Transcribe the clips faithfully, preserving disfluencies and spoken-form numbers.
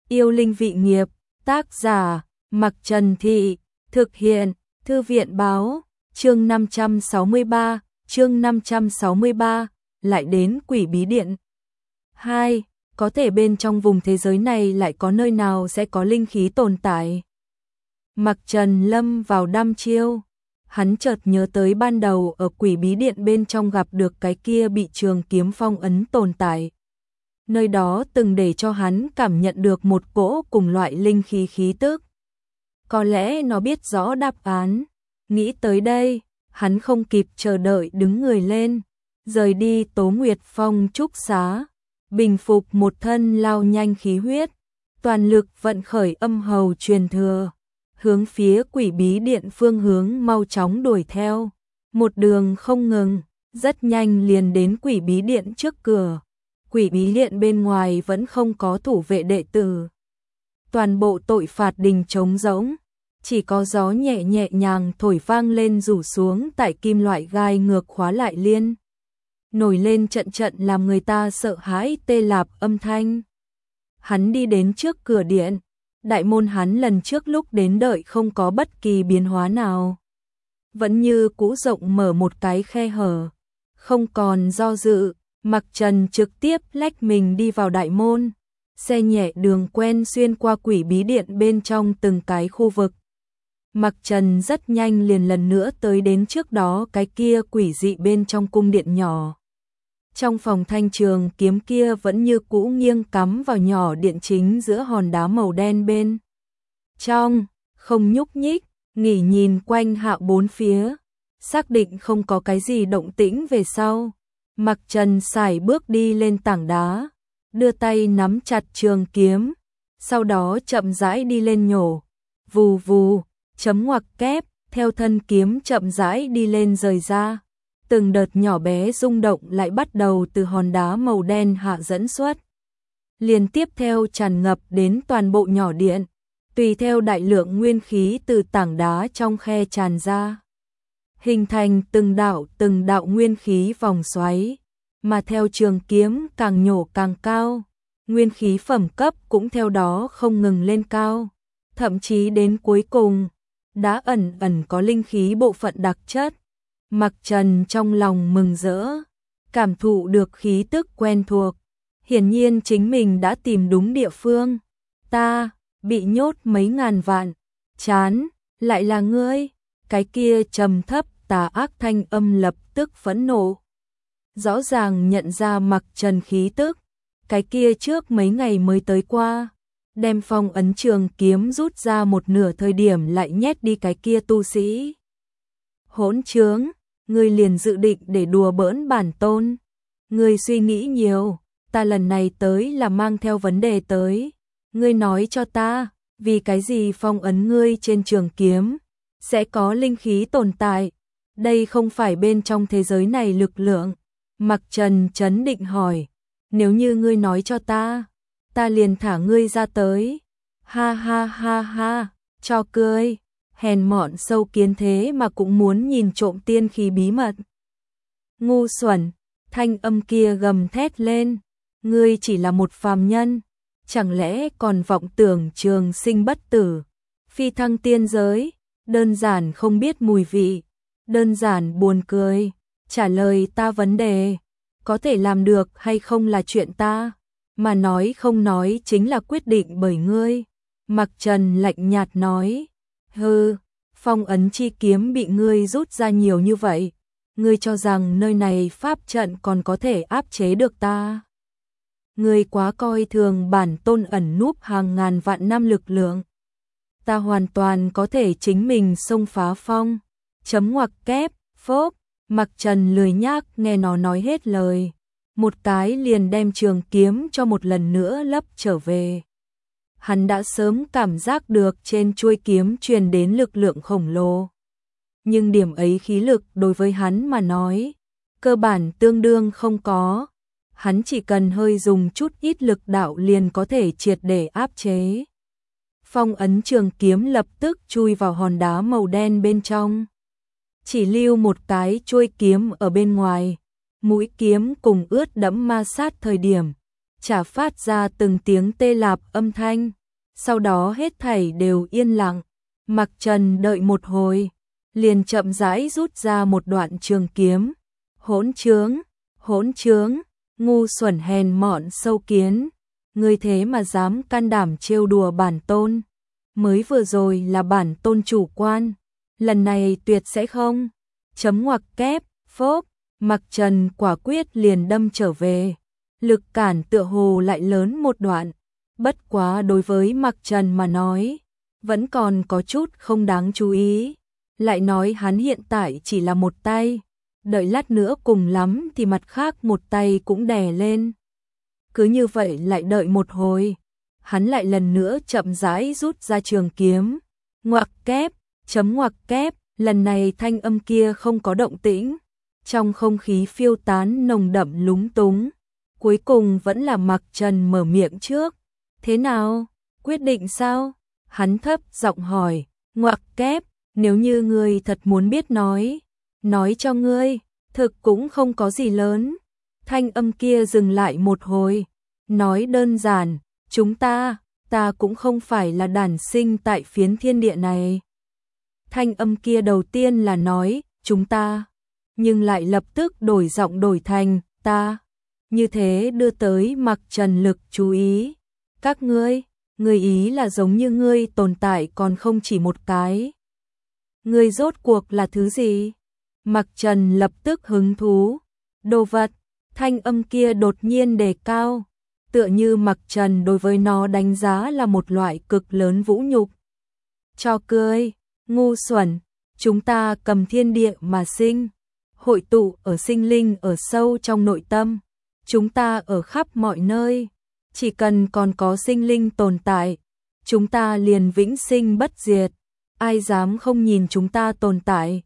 Yêu linh vị nghiệp, tác giả, Mặc Trần Thị, thực hiện, Thư viện báo, chương năm trăm sáu mươi ba, chương năm trăm sáu mươi ba, lại đến Quỷ Bí Điện. hai. Có thể bên trong vùng thế giới này lại có nơi nào sẽ có linh khí tồn tại. Mặc Trần lâm vào đăm chiêu, hắn chợt nhớ tới ban đầu ở Quỷ Bí Điện bên trong gặp được cái kia bị trường kiếm phong ấn tồn tại. Nơi đó từng để cho hắn cảm nhận được một cỗ cùng loại linh khí khí tức. Có lẽ nó biết rõ đáp án. Nghĩ tới đây, hắn không kịp chờ đợi đứng người lên, rời đi Tố Nguyệt Phong trúc xá, bình phục một thân lao nhanh khí huyết, toàn lực vận khởi âm hầu truyền thừa, hướng phía Quỷ Bí Điện phương hướng mau chóng đuổi theo. Một đường không ngừng, rất nhanh liền đến Quỷ Bí Điện trước cửa. Quỷ Bí Điện bên ngoài vẫn không có thủ vệ đệ tử. Toàn bộ tội phạt đình trống rỗng, chỉ có gió nhẹ nhẹ nhàng thổi vang lên rủ xuống tại kim loại gai ngược khóa lại liên. Nổi lên trận trận làm người ta sợ hãi tê lạp âm thanh. Hắn đi đến trước cửa điện, đại môn hắn lần trước lúc đến đợi không có bất kỳ biến hóa nào. Vẫn như cũ rộng mở một cái khe hở, không còn do dự. Mặc Trần trực tiếp lách mình đi vào đại môn, xe nhẹ đường quen xuyên qua Quỷ Bí Điện bên trong từng cái khu vực. Mặc Trần rất nhanh liền lần nữa tới đến trước đó cái kia quỷ dị bên trong cung điện nhỏ. Trong phòng thanh trường kiếm kia vẫn như cũ nghiêng cắm vào nhỏ điện chính giữa hòn đá màu đen bên trong, không nhúc nhích, nghỉ nhìn quanh hạ bốn phía, xác định không có cái gì động tĩnh về sau. Mặc Trần sải bước đi lên tảng đá, đưa tay nắm chặt trường kiếm, sau đó chậm rãi đi lên nhổ, vù vù, chấm ngoặc kép, theo thân kiếm chậm rãi đi lên rời ra. Từng đợt nhỏ bé rung động lại bắt đầu từ hòn đá màu đen hạ dẫn xuất. Liền tiếp theo tràn ngập đến toàn bộ nhỏ điện, tùy theo đại lượng nguyên khí từ tảng đá trong khe tràn ra, hình thành từng đạo từng đạo nguyên khí vòng xoáy, mà theo trường kiếm càng nhổ càng cao, nguyên khí phẩm cấp cũng theo đó không ngừng lên cao, thậm chí đến cuối cùng, đã ẩn ẩn có linh khí bộ phận đặc chất. Mặc Trần trong lòng mừng rỡ, cảm thụ được khí tức quen thuộc, hiển nhiên chính mình đã tìm đúng địa phương. Ta, bị nhốt mấy ngàn vạn, chán, lại là ngươi, cái kia trầm thấp tà ác thanh âm lập tức phẫn nộ. Rõ ràng nhận ra Mặc Trần khí tức, cái kia trước mấy ngày mới tới qua, đem phong ấn trường kiếm rút ra một nửa thời điểm lại nhét đi cái kia tu sĩ. Hỗn trướng, ngươi liền dự định để đùa bỡn bản tôn. Ngươi suy nghĩ nhiều, ta lần này tới là mang theo vấn đề tới. Ngươi nói cho ta, vì cái gì phong ấn ngươi trên trường kiếm sẽ có linh khí tồn tại? Đây không phải bên trong thế giới này lực lượng. Mặc Trần trấn định hỏi, nếu như ngươi nói cho ta, ta liền thả ngươi ra tới. Ha ha ha ha, cho cười, hèn mọn sâu kiến thế mà cũng muốn nhìn trộm tiên khí bí mật. Ngu xuẩn, thanh âm kia gầm thét lên, ngươi chỉ là một phàm nhân, chẳng lẽ còn vọng tưởng trường sinh bất tử, phi thăng tiên giới, đơn giản không biết mùi vị, đơn giản buồn cười. Trả lời ta vấn đề, có thể làm được hay không là chuyện ta, mà nói không nói chính là quyết định bởi ngươi. Mặc Trần lạnh nhạt nói, hừ, phong ấn chi kiếm bị ngươi rút ra nhiều như vậy, ngươi cho rằng nơi này pháp trận còn có thể áp chế được ta? Ngươi quá coi thường bản tôn ẩn núp hàng ngàn vạn năm lực lượng. Ta hoàn toàn có thể chính mình xông phá phong, chấm ngoặc kép, phốp. Mặc Trần lười nhác nghe nó nói hết lời, một cái liền đem trường kiếm cho một lần nữa lấp trở về. Hắn đã sớm cảm giác được trên chuôi kiếm truyền đến lực lượng khổng lồ. Nhưng điểm ấy khí lực đối với hắn mà nói, cơ bản tương đương không có. Hắn chỉ cần hơi dùng chút ít lực đạo liền có thể triệt để áp chế. Phong ấn trường kiếm lập tức chui vào hòn đá màu đen bên trong. Chỉ lưu một cái chuôi kiếm ở bên ngoài, mũi kiếm cùng ướt đẫm ma sát thời điểm, chả phát ra từng tiếng tê lạp âm thanh, sau đó hết thảy đều yên lặng. Mặc Trần đợi một hồi, liền chậm rãi rút ra một đoạn trường kiếm. Hỗn trướng, hỗn trướng, ngu xuẩn hèn mọn sâu kiến, ngươi thế mà dám can đảm trêu đùa bản tôn. Mới vừa rồi là bản tôn chủ quan, lần này tuyệt sẽ không. Chấm ngoặc kép, phốp, Mặc Trần quả quyết liền đâm trở về. Lực cản tựa hồ lại lớn một đoạn, bất quá đối với Mặc Trần mà nói, vẫn còn có chút không đáng chú ý. Lại nói hắn hiện tại chỉ là một tay, đợi lát nữa cùng lắm thì mặt khác một tay cũng đè lên. Cứ như vậy lại đợi một hồi, hắn lại lần nữa chậm rãi rút ra trường kiếm. Ngoặc kép, chấm ngoặc kép, lần này thanh âm kia không có động tĩnh, trong không khí phiêu tán nồng đậm lúng túng. Cuối cùng vẫn là Mặc Trần mở miệng trước. Thế nào? Quyết định sao? Hắn thấp giọng hỏi. Ngoặc kép, nếu như ngươi thật muốn biết nói, nói cho ngươi, thực cũng không có gì lớn. Thanh âm kia dừng lại một hồi, nói đơn giản, chúng ta, ta cũng không phải là đản sinh tại phiến thiên địa này. Thanh âm kia đầu tiên là nói, chúng ta, nhưng lại lập tức đổi giọng đổi thành, ta. Như thế đưa tới Mặc Trần lực chú ý. Các ngươi, ngươi ý là giống như ngươi tồn tại còn không chỉ một cái. Ngươi rốt cuộc là thứ gì? Mặc Trần lập tức hứng thú. Đồ vật, thanh âm kia đột nhiên đề cao. Tựa như Mặc Trần đối với nó đánh giá là một loại cực lớn vũ nhục. Cho cười, ngu xuẩn, chúng ta cầm thiên địa mà sinh. Hội tụ ở sinh linh ở sâu trong nội tâm. Chúng ta ở khắp mọi nơi, chỉ cần còn có sinh linh tồn tại, chúng ta liền vĩnh sinh bất diệt, ai dám không nhìn chúng ta tồn tại.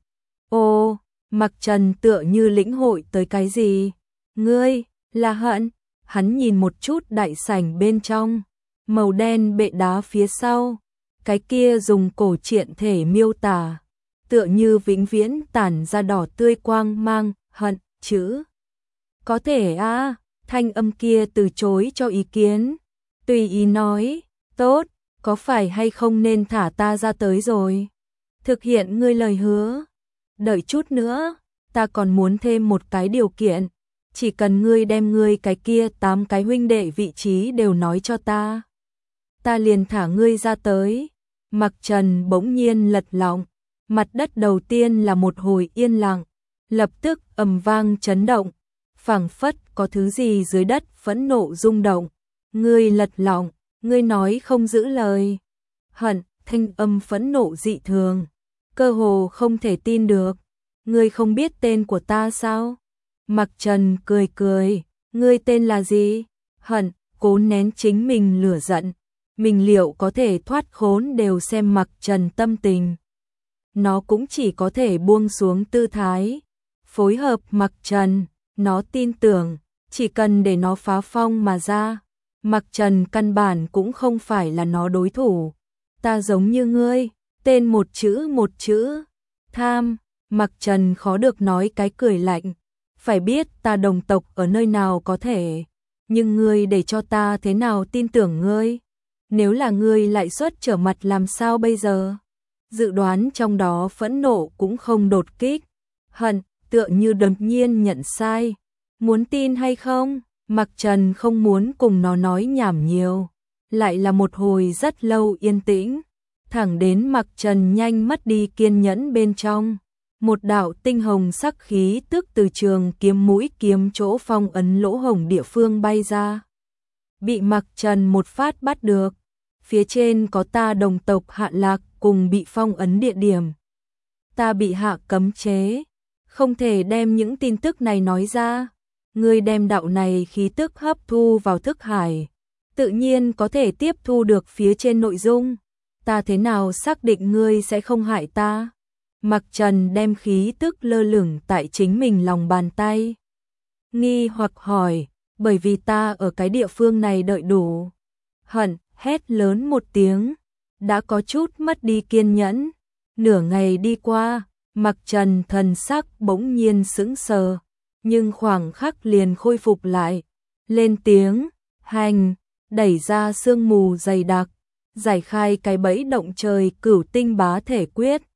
Ô, Mặc Trần tựa như lĩnh hội tới cái gì? Ngươi, là hận, hắn nhìn một chút đại sảnh bên trong, màu đen bệ đá phía sau, cái kia dùng cổ truyện thể miêu tả, tựa như vĩnh viễn tản ra đỏ tươi quang mang, hận, chữ. Có thể a, à, thanh âm kia từ chối cho ý kiến, tùy ý nói, tốt, có phải hay không nên thả ta ra tới rồi? Thực hiện ngươi lời hứa. Đợi chút nữa, ta còn muốn thêm một cái điều kiện, chỉ cần ngươi đem ngươi cái kia tám cái huynh đệ vị trí đều nói cho ta, ta liền thả ngươi ra tới. Mặc Trần bỗng nhiên lật lọng, mặt đất đầu tiên là một hồi yên lặng, lập tức ầm vang chấn động. Phảng phất có thứ gì dưới đất phẫn nộ rung động. Ngươi lật lọng, ngươi nói không giữ lời. Hận, thanh âm phẫn nộ dị thường, cơ hồ không thể tin được. Ngươi không biết tên của ta sao? Mặc Trần cười cười, ngươi tên là gì? Hận, cố nén chính mình lửa giận. Mình liệu có thể thoát khốn đều xem Mặc Trần tâm tình. Nó cũng chỉ có thể buông xuống tư thái, phối hợp Mặc Trần. Nó tin tưởng, chỉ cần để nó phá phong mà ra, Mặc Trần căn bản cũng không phải là nó đối thủ. Ta giống như ngươi, tên một chữ một chữ, tham. Mặc Trần khó được nói cái cười lạnh, phải biết ta đồng tộc ở nơi nào có thể, nhưng ngươi để cho ta thế nào tin tưởng ngươi? Nếu là ngươi lại xuất trở mặt làm sao bây giờ? Dự đoán trong đó phẫn nộ cũng không đột kích, hận tựa như đột nhiên nhận sai. Muốn tin hay không? Mặc Trần không muốn cùng nó nói nhảm nhiều. Lại là một hồi rất lâu yên tĩnh, thẳng đến Mặc Trần nhanh mất đi kiên nhẫn bên trong. Một đạo tinh hồng sắc khí tức từ trường kiếm mũi kiếm chỗ phong ấn lỗ hổng địa phương bay ra. Bị Mặc Trần một phát bắt được. Phía trên có ta đồng tộc Hạ Lạc cùng bị phong ấn địa điểm. Ta bị hạ cấm chế, không thể đem những tin tức này nói ra. Ngươi đem đạo này khí tức hấp thu vào thức hải, tự nhiên có thể tiếp thu được phía trên nội dung. Ta thế nào xác định ngươi sẽ không hại ta? Mặc Trần đem khí tức lơ lửng tại chính mình lòng bàn tay. Nghi hoặc hỏi, bởi vì ta ở cái địa phương này đợi đủ. Hận, hét lớn một tiếng, đã có chút mất đi kiên nhẫn. Nửa ngày đi qua, Mặc Trần thần sắc bỗng nhiên sững sờ, nhưng khoảng khắc liền khôi phục lại. Lên tiếng, hành, đẩy ra sương mù dày đặc, giải khai cái bẫy động trời Cửu Tinh Bá Thể Quyết.